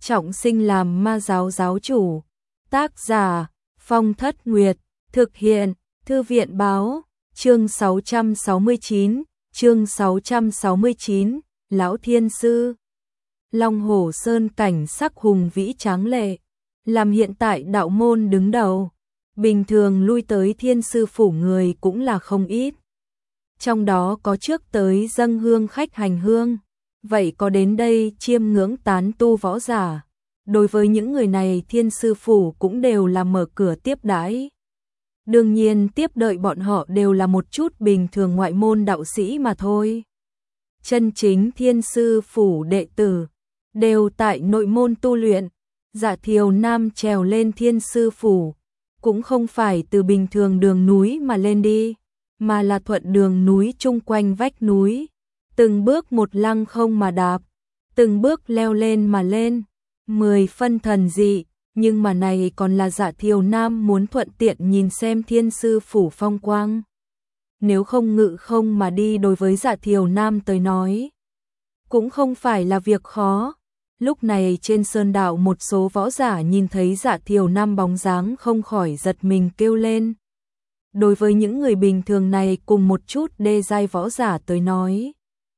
trọng sinh làm ma giáo giáo chủ. Tác giả Phong Thất Nguyệt, thực hiện Thư viện báo, chương 669, Lão Thiên Sư. Long Hổ Sơn cảnh sắc hùng vĩ tráng lệ, làm hiện tại đạo môn đứng đầu, bình thường lui tới Thiên Sư phủ người cũng là không ít. Trong đó có trước tới dâng hương khách hành hương, vậy có đến đây chiêm ngưỡng tán tu võ giả. Đối với những người này Thiên Sư phủ cũng đều là mở cửa tiếp đãi. Đương nhiên tiếp đợi bọn họ đều là một chút bình thường ngoại môn đạo sĩ mà thôi. Chân chính Thiên Sư phủ đệ tử đều tại nội môn tu luyện. Dạ Thiều Nam trèo lên Thiên Sư phủ cũng không phải từ bình thường đường núi mà lên đi, mà là thuận đường núi chung quanh vách núi, từng bước một lăng không mà đạp, từng bước leo lên mà lên, 10 phân thần dị. Nhưng mà này còn là Dạ Thiều Nam muốn thuận tiện nhìn xem Thiên Sư phủ phong quang. Nếu không ngự không mà đi đối với Dạ Thiều Nam tới nói cũng không phải là việc khó. Lúc này trên sơn đạo một số võ giả nhìn thấy Dạ Thiều Nam bóng dáng không khỏi giật mình kêu lên. Đối với những người bình thường này cùng một chút đê giai võ giả tới nói,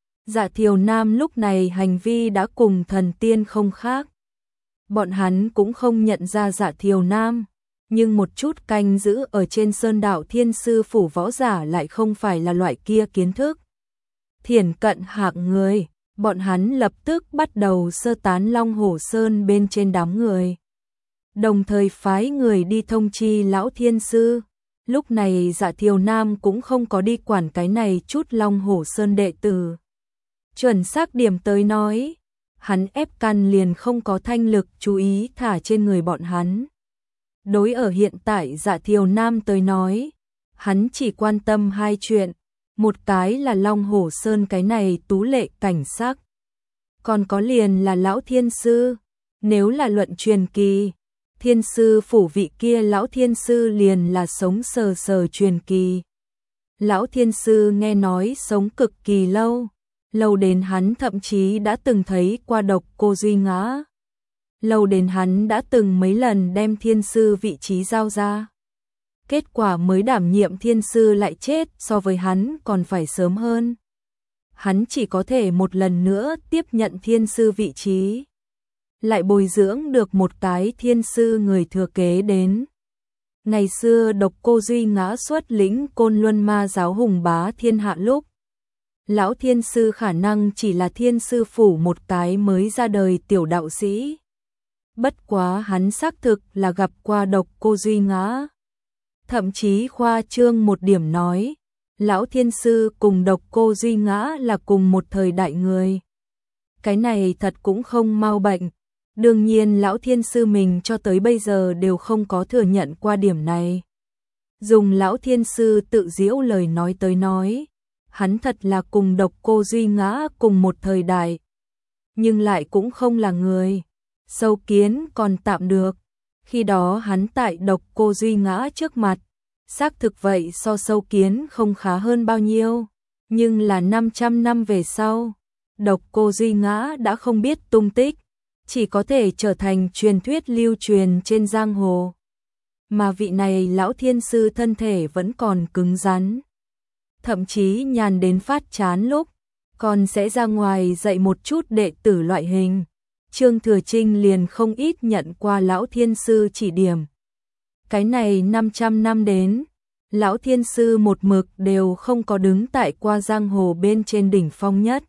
Dạ Thiều Nam lúc này hành vi đã cùng thần tiên không khác. Bọn hắn cũng không nhận ra Dạ Thiều Nam, nhưng một chút canh giữ ở trên sơn đạo Thiên Sư phủ võ giả lại không phải là loại kia kiến thức thiển cận hạng người. Bọn hắn lập tức bắt đầu sơ tán Long Hổ Sơn bên trên đám người, đồng thời phái người đi thông chi Lão Thiên Sư. Lúc này Dạ Thiều Nam cũng không có đi quản cái này chút Long Hổ Sơn đệ tử. Chuẩn xác điểm tới nói, hắn ép căn liền không có thanh lực chú ý thả trên người bọn hắn. Đối ở hiện tại Dạ Thiều Nam tới nói, hắn chỉ quan tâm hai chuyện. Một cái là Long Hổ Sơn cái này tú lệ cảnh sắc, còn có liền là Lão Thiên Sư. Nếu là luận truyền kỳ, Thiên Sư phủ vị kia Lão Thiên Sư liền là sống sờ sờ truyền kỳ. Lão Thiên Sư nghe nói sống cực kỳ lâu, lâu đến hắn thậm chí đã từng thấy qua Độc Cô Duy Ngã. Lâu đến hắn đã từng mấy lần đem Thiên Sư vị trí giao ra. Kết quả mới đảm nhiệm Thiên Sư lại chết so với hắn còn phải sớm hơn. Hắn chỉ có thể một lần nữa tiếp nhận Thiên Sư vị trí, lại bồi dưỡng được một cái Thiên Sư người thừa kế đến. Ngày xưa Độc Cô Duy Ngã xuất lĩnh Côn Luân Ma giáo hùng bá thiên hạ lúc, Lão Thiên Sư khả năng chỉ là Thiên Sư phủ một cái mới ra đời tiểu đạo sĩ. Bất quá hắn xác thực là gặp qua Độc Cô Duy Ngã. Thậm chí khoa trương một điểm nói, Lão Thiên Sư cùng Độc Cô Duy Ngã là cùng một thời đại người. Cái này thật cũng không mau bệnh. Đương nhiên Lão Thiên Sư mình cho tới bây giờ đều không có thừa nhận qua điểm này. Dùng Lão Thiên Sư tự giễu lời nói tới nói, hắn thật là cùng Độc Cô Duy Ngã cùng một thời đại, nhưng lại cũng không là người. Sâu Kiến còn tạm được, khi đó hắn tại Độc Cô Duy Ngã trước mặt, xác thực vậy so Sâu Kiến không khá hơn bao nhiêu, nhưng là 500 năm về sau, Độc Cô Duy Ngã đã không biết tung tích, chỉ có thể trở thành truyền thuyết lưu truyền trên giang hồ. Mà vị này Lão Thiên Sư thân thể vẫn còn cứng rắn, thậm chí nhàn đến phát chán lúc, còn sẽ ra ngoài dạy một chút đệ tử loại hình. Trương Thừa Trinh liền không ít nhận qua Lão Thiên Sư chỉ điểm. Cái này 500 năm đến, Lão Thiên Sư một mực đều không có đứng tại qua giang hồ bên trên đỉnh phong nhất.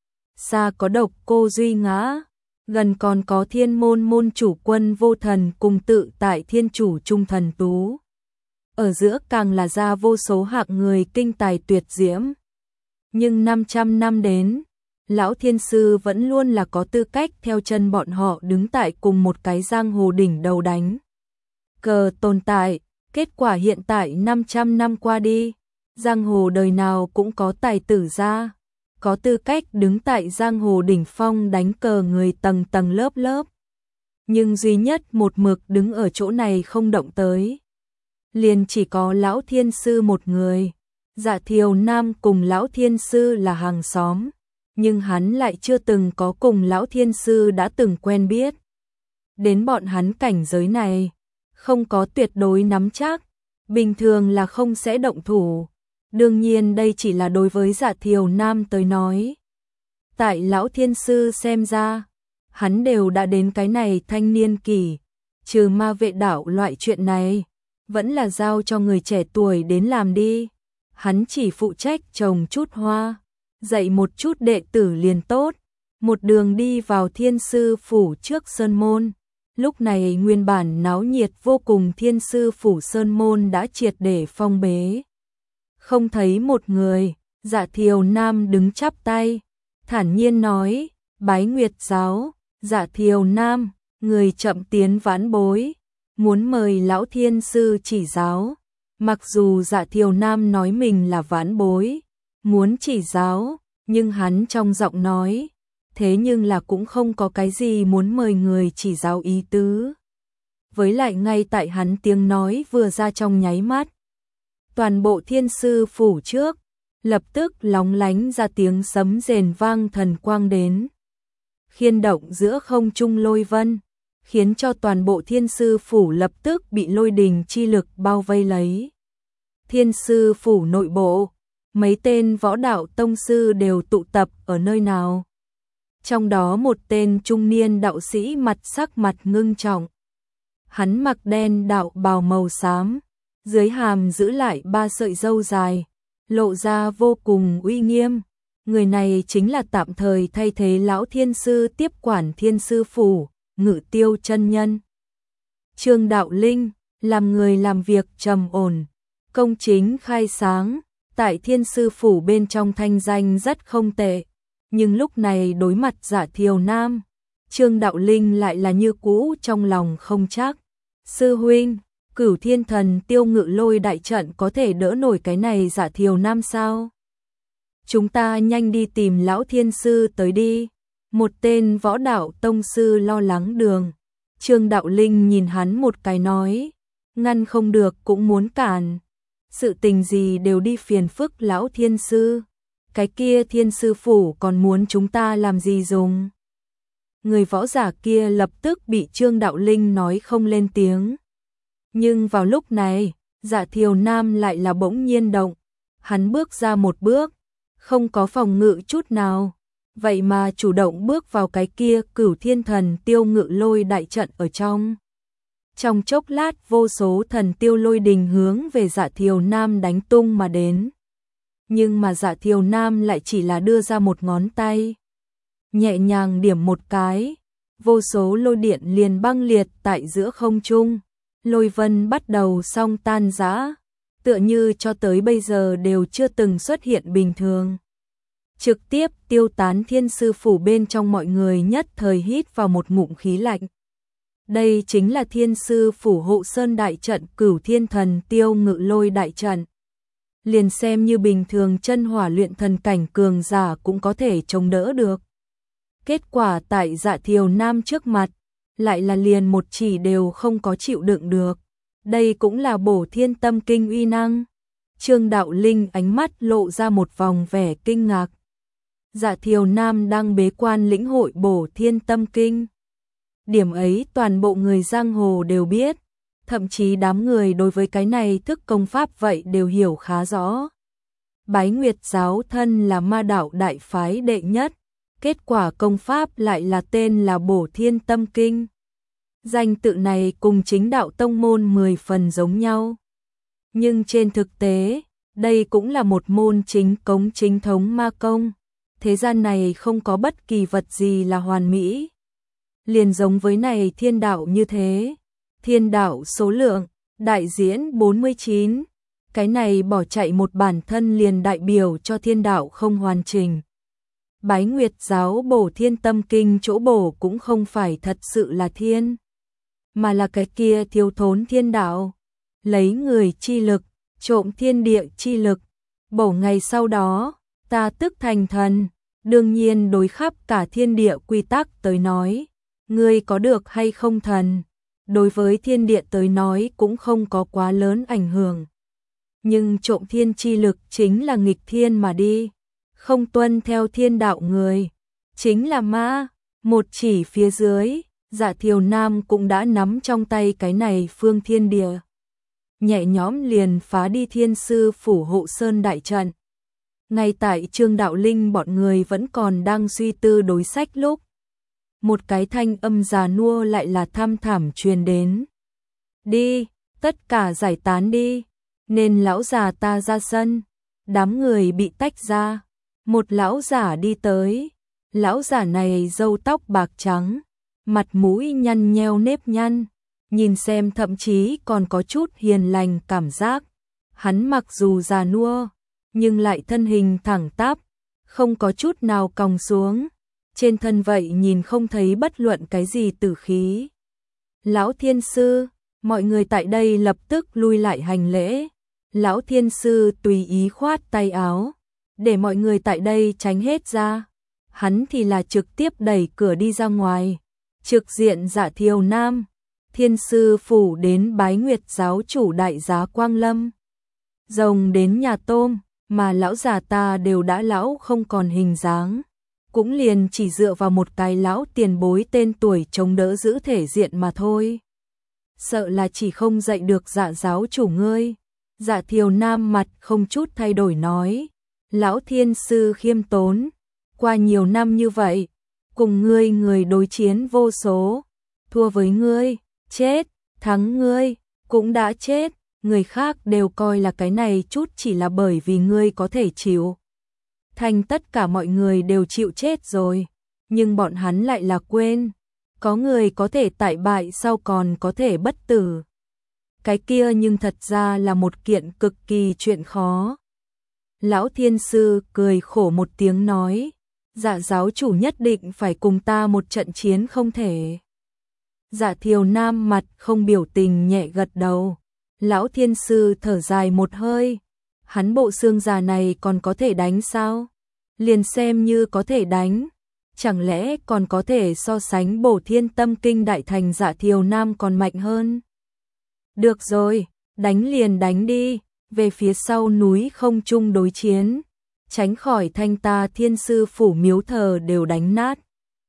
Xa có Độc Cô Duy Ngã, gần còn có Thiên Môn môn chủ Quân Vô Thần cùng tự tại Thiên Chủ Trung Thần Tú. Ở giữa càng là ra vô số hạng người kinh tài tuyệt diễm. Nhưng 500 năm đến, Lão Thiên Sư vẫn luôn là có tư cách theo chân bọn họ đứng tại cùng một cái giang hồ đỉnh đầu đánh cờ tồn tại. Kết quả hiện tại 500 năm qua đi, giang hồ đời nào cũng có tài tử ra, có tư cách đứng tại giang hồ đỉnh phong đánh cờ người tầng tầng lớp lớp. Nhưng duy nhất một mực đứng ở chỗ này không động tới, liền chỉ có Lão Thiên Sư một người. Dạ Thiều Nam cùng Lão Thiên Sư là hàng xóm, nhưng hắn lại chưa từng có cùng Lão Thiên Sư đã từng quen biết. đến bọn hắn cảnh giới này, không có tuyệt đối nắm chắc, bình thường là không sẽ động thủ. Đương nhiên đây chỉ là đối với Dạ Thiều Nam tới nói. Tại lão thiên sư xem ra, hắn đều đã đến cái này thanh niên kỳ, trừ ma vệ đạo loại chuyện này, vẫn là giao cho người trẻ tuổi đến làm đi. Hắn chỉ phụ trách trồng chút hoa, dạy một chút đệ tử liền tốt, một đường đi vào thiên sư phủ trước sơn môn. Lúc này nguyên bản náo nhiệt vô cùng thiên sư phủ sơn môn đã triệt để phong bế. Không thấy một người, Dạ Thiều Nam đứng chắp tay, thản nhiên nói, bái Nguyệt giáo. Dạ Thiều Nam, người chậm tiến vãn bối, muốn mời lão thiên sư chỉ giáo. Mặc dù Dạ Thiều Nam nói mình là vãn bối, muốn chỉ giáo, nhưng hắn trong giọng nói, thế nhưng là cũng không có cái gì muốn mời người chỉ giáo ý tứ. Với lại ngay tại hắn tiếng nói vừa ra trong nháy mắt, toàn bộ thiên sư phủ trước, lập tức lóng lánh ra tiếng sấm rền vang thần quang đến. Khiên động giữa không trung lôi vân, khiến cho toàn bộ thiên sư phủ lập tức bị lôi đình chi lực bao vây lấy. Thiên sư phủ nội bộ, mấy tên võ đạo tông sư đều tụ tập ở nơi nào. Trong đó một tên trung niên đạo sĩ sắc mặt ngưng trọng. Hắn mặc đen đạo bào màu xám, dưới hàm giữ lại 3 sợi râu dài, lộ ra vô cùng uy nghiêm. Người này chính là tạm thời thay thế lão thiên sư tiếp quản thiên sư phủ, Ngự Tiêu chân nhân. Trương Đạo Linh, làm người làm việc trầm ổn, công chính khai sáng, tại thiên sư phủ bên trong thanh danh rất không tệ. Nhưng lúc này đối mặt Dạ Thiều Nam, Trương Đạo Linh lại là như cũ trong lòng không chắc. Sư huynh, Cửu Thiên Thần Tiêu Ngự Lôi đại trận có thể đỡ nổi cái này Dạ Thiều Nam sao? Chúng ta nhanh đi tìm lão thiên sư tới đi. Một tên võ đạo tông sư lo lắng đường. Trương Đạo Linh nhìn hắn một cái nói, ngăn không được cũng muốn cản. Sự tình gì đều đi phiền phức lão thiên sư. Cái kia thiên sư phủ còn muốn chúng ta làm gì dùng? Người võ giả kia lập tức bị Trương Đạo Linh nói không lên tiếng. Nhưng vào lúc này, Dạ Thiều Nam lại là bỗng nhiên động. Hắn bước ra một bước, không có phòng ngự chút nào. Vậy mà chủ động bước vào cái kia Cửu Thiên Thần Tiêu Ngự Lôi đại trận ở trong. Trong chốc lát vô số thần tiêu lôi đình hướng về Dạ Thiều Nam đánh tung mà đến. Nhưng mà Dạ Thiều Nam lại chỉ là đưa ra một ngón tay, nhẹ nhàng điểm một cái, vô số lôi điện liền băng liệt tại giữa không trung, lôi vân bắt đầu xong tan rã, tựa như cho tới bây giờ đều chưa từng xuất hiện bình thường. Trực tiếp tiêu tán thiên sư phủ bên trong mọi người nhất thời hít vào một ngụm khí lạnh. Đây chính là thiên sư phủ hộ sơn đại trận Cửu Thiên Thần Tiêu Ngự Lôi đại trận. Liền xem như bình thường chân hỏa luyện thần cảnh cường giả cũng có thể chống đỡ được. Kết quả tại Dạ Thiều Nam trước mặt, lại là liền một chỉ đều không có chịu đựng được. Đây cũng là Bổ Thiên Tâm Kinh uy năng. Trương Đạo Linh ánh mắt lộ ra một vòng vẻ kinh ngạc. Dạ Thiều Nam đang bế quan lĩnh hội Bổ Thiên Tâm Kinh. Điểm ấy toàn bộ người giang hồ đều biết. Thậm chí đám người đối với cái này thức công pháp vậy đều hiểu khá rõ. Bái Nguyệt giáo thân là ma đạo đại phái đệ nhất, kết quả công pháp lại là tên là Bổ Thiên Tâm Kinh. Danh tự này cùng chính đạo tông môn 10 phần giống nhau. Nhưng trên thực tế, đây cũng là một môn chính cống chính thống ma công. Thế gian này không có bất kỳ vật gì là hoàn mỹ. Liền giống với này thiên đạo như thế. Thiên đạo số lượng, đại diễn 49. Cái này bỏ chạy một bản thân liền đại biểu cho thiên đạo không hoàn chỉnh. Bái Nguyệt giáo Bổ Thiên Tâm Kinh chỗ bổ cũng không phải thật sự là thiên, mà là cái kia thiếu thốn thiên đạo. Lấy người chi lực, trộm thiên địa chi lực. Bổ ngày sau đó, ta tức thành thần. Đương nhiên đối khắp cả thiên địa quy tắc tới nói, ngươi có được hay không thần, đối với thiên địa tới nói cũng không có quá lớn ảnh hưởng. Nhưng trộm thiên chi lực chính là nghịch thiên mà đi, không tuân theo thiên đạo người, chính là ma. Một chỉ phía dưới, Dạ Thiều Nam cũng đã nắm trong tay cái này phương thiên địa. Nhẹ nhõm liền phá đi thiên sư phủ hộ sơn đại trận. Ngay tại Trương Đạo Linh bọn người vẫn còn đang suy tư đối sách lúc, một cái thanh âm già nua lại là thăm thẳm truyền đến. Đi, tất cả giải tán đi, nên lão già ta ra sân. Đám người bị tách ra, một lão giả đi tới. Lão giả này râu tóc bạc trắng, mặt mũi nhăn nheo nếp nhăn, nhìn xem thậm chí còn có chút hiền lành cảm giác. Hắn mặc dù già nua, nhưng lại thân hình thẳng tắp, không có chút nào còng xuống. Trên thân vậy nhìn không thấy bất luận cái gì tử khí. Lão thiên sư, mọi người tại đây lập tức lui lại hành lễ. Lão thiên sư tùy ý khoát tay áo, để mọi người tại đây tránh hết ra. Hắn thì là trực tiếp đẩy cửa đi ra ngoài. Trực diện Dạ Thiều Nam, thiên sư phủ đến bái nguyệt giáo chủ đại giá Quang Lâm. Rồng đến nhà tôm, mà lão già ta đều đã lão không còn hình dáng. Cũng liền chỉ dựa vào một cái lão tiền bối tên tuổi chống đỡ giữ thể diện mà thôi. Sợ là chỉ không dạy được Dạ giáo chủ ngươi. Dạ Thiều Nam mặt không chút thay đổi nói. Lão thiên sư khiêm tốn, qua nhiều năm như vậy, cùng ngươi người đối chiến vô số, thua với ngươi, chết, thắng ngươi, cũng đã chết, người khác đều coi là cái này chút chỉ là bởi vì ngươi có thể chịu. Thành tất cả mọi người đều chịu chết rồi, nhưng bọn hắn lại là quên, có người có thể tại bại sau còn có thể bất tử. Cái kia nhưng thật ra là một kiện cực kỳ chuyện khó. Lão thiên sư cười khổ một tiếng nói, Dạ giáo chủ nhất định phải cùng ta một trận chiến không thể. Dạ Thiều Nam mặt không biểu tình nhẹ gật đầu. Lão thiên sư thở dài một hơi. Hắn bộ xương già này còn có thể đánh sao? Liền xem như có thể đánh, chẳng lẽ còn có thể so sánh Bổ Thiên Tâm Kinh đại thành Dạ Thiều Nam còn mạnh hơn? Được rồi, đánh liền đánh đi, về phía sau núi không chung đối chiến, tránh khỏi thanh ta thiên sư phủ miếu thờ đều đánh nát.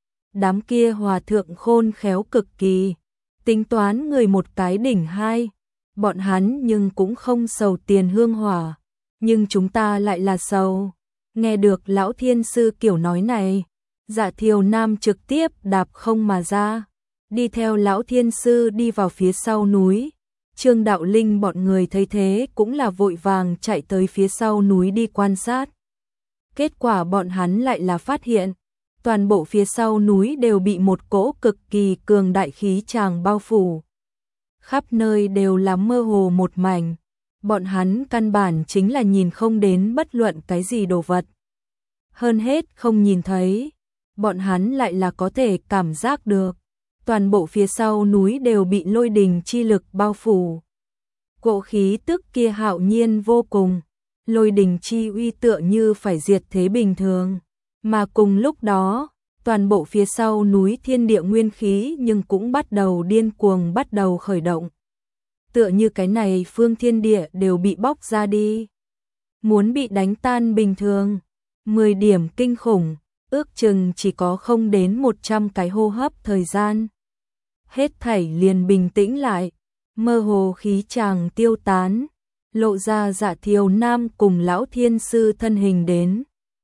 Đám kia hòa thượng khôn khéo cực kỳ, tính toán người một cái đỉnh hai, bọn hắn nhưng cũng không sầu tiền hương hỏa, nhưng chúng ta lại là sầu. Nghe được lão thiên sư kiểu nói này, Dạ Thiều Nam trực tiếp đạp không mà ra, đi theo lão thiên sư đi vào phía sau núi. Trương Đạo Linh bọn người thấy thế cũng là vội vàng chạy tới phía sau núi đi quan sát. Kết quả bọn hắn lại là phát hiện, toàn bộ phía sau núi đều bị một cỗ cực kỳ cường đại khí tràng bao phủ. Khắp nơi đều là mơ hồ một mảnh, bọn hắn căn bản chính là nhìn không đến bất luận cái gì đồ vật. Hơn hết không nhìn thấy, bọn hắn lại là có thể cảm giác được. Toàn bộ phía sau núi đều bị lôi đình chi lực bao phủ. Cỗ khí tức kia hạo nhiên vô cùng, lôi đình chi uy tựa như phải diệt thế bình thường. Mà cùng lúc đó, toàn bộ phía sau núi thiên địa nguyên khí nhưng cũng bắt đầu điên cuồng bắt đầu khởi động. Tựa như cái này phương thiên địa đều bị bóc ra đi. Muốn bị đánh tan bình thường, 10 điểm kinh khủng, ước chừng chỉ có không đến 100 cái hô hấp thời gian. Hết thảy liền bình tĩnh lại, mơ hồ khí tràng tiêu tán, lộ ra Dạ Thiều Nam cùng lão thiên sư thân hình đến.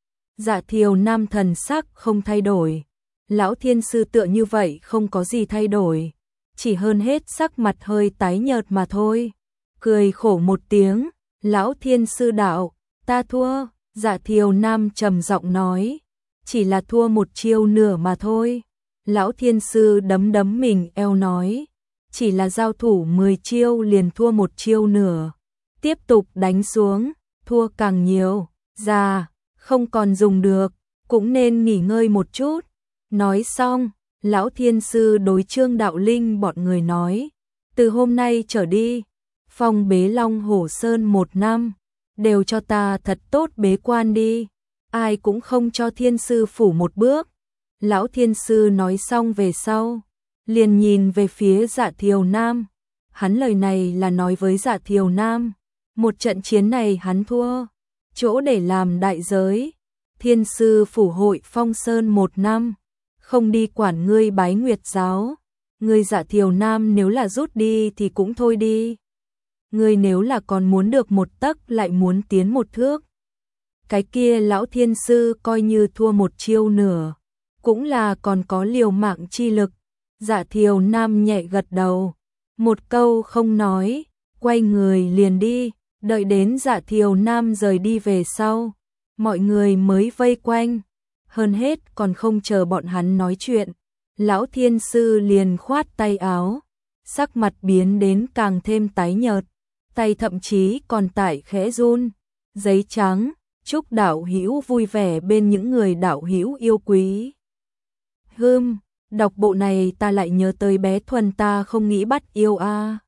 Dạ Thiều Nam thần sắc không thay đổi, lão thiên sư tựa như vậy không có gì thay đổi, chỉ hơn hết sắc mặt hơi tái nhợt mà thôi. Cười khổ một tiếng, lão thiên sư đạo, ta thua. Dạ Thiều Nam trầm giọng nói, chỉ là thua một chiêu nửa mà thôi. Lão thiên sư đấm đấm mình eo nói, chỉ là giao thủ 10 chiêu liền thua một chiêu nửa. Tiếp tục đánh xuống, thua càng nhiều, già, không còn dùng được, cũng nên nghỉ ngơi một chút. Nói xong, lão thiên sư đối Trương Đạo Linh bọn người nói, từ hôm nay trở đi, phong bế Long Hổ Sơn 1 năm, đều cho ta thật tốt bế quan đi, ai cũng không cho thiên sư phủ một bước. Lão thiên sư nói xong về sau, liền nhìn về phía Dạ Thiều Nam. Hắn lời này là nói với Dạ Thiều Nam, một trận chiến này hắn thua, chỗ để làm đại giới. Thiên sư phủ hội Phong Sơn 1 năm, không đi quản ngươi bái nguyệt giáo, Người Dạ Thiều Nam nếu là rút đi thì cũng thôi đi. Người nếu là còn muốn được một tấc lại muốn tiến một thước. Cái kia lão thiên sư coi như thua một chiêu nửa, cũng là còn có liều mạng chi lực. Dạ Thiều Nam nhẹ gật đầu, một câu không nói, quay người liền đi. Đợi đến Dạ Thiều Nam rời đi về sau, mọi người mới vây quanh, hơn hết còn không chờ bọn hắn nói chuyện. Lão thiên sư liền khoát tay áo, sắc mặt biến đến càng thêm tái nhợt, tay thậm chí còn tại khẽ run. Giấy trắng, chúc đạo hữu vui vẻ bên những người đạo hữu yêu quý. Đọc bộ này ta lại nhớ tới bé Thuần ta không nghĩ bắt yêu a.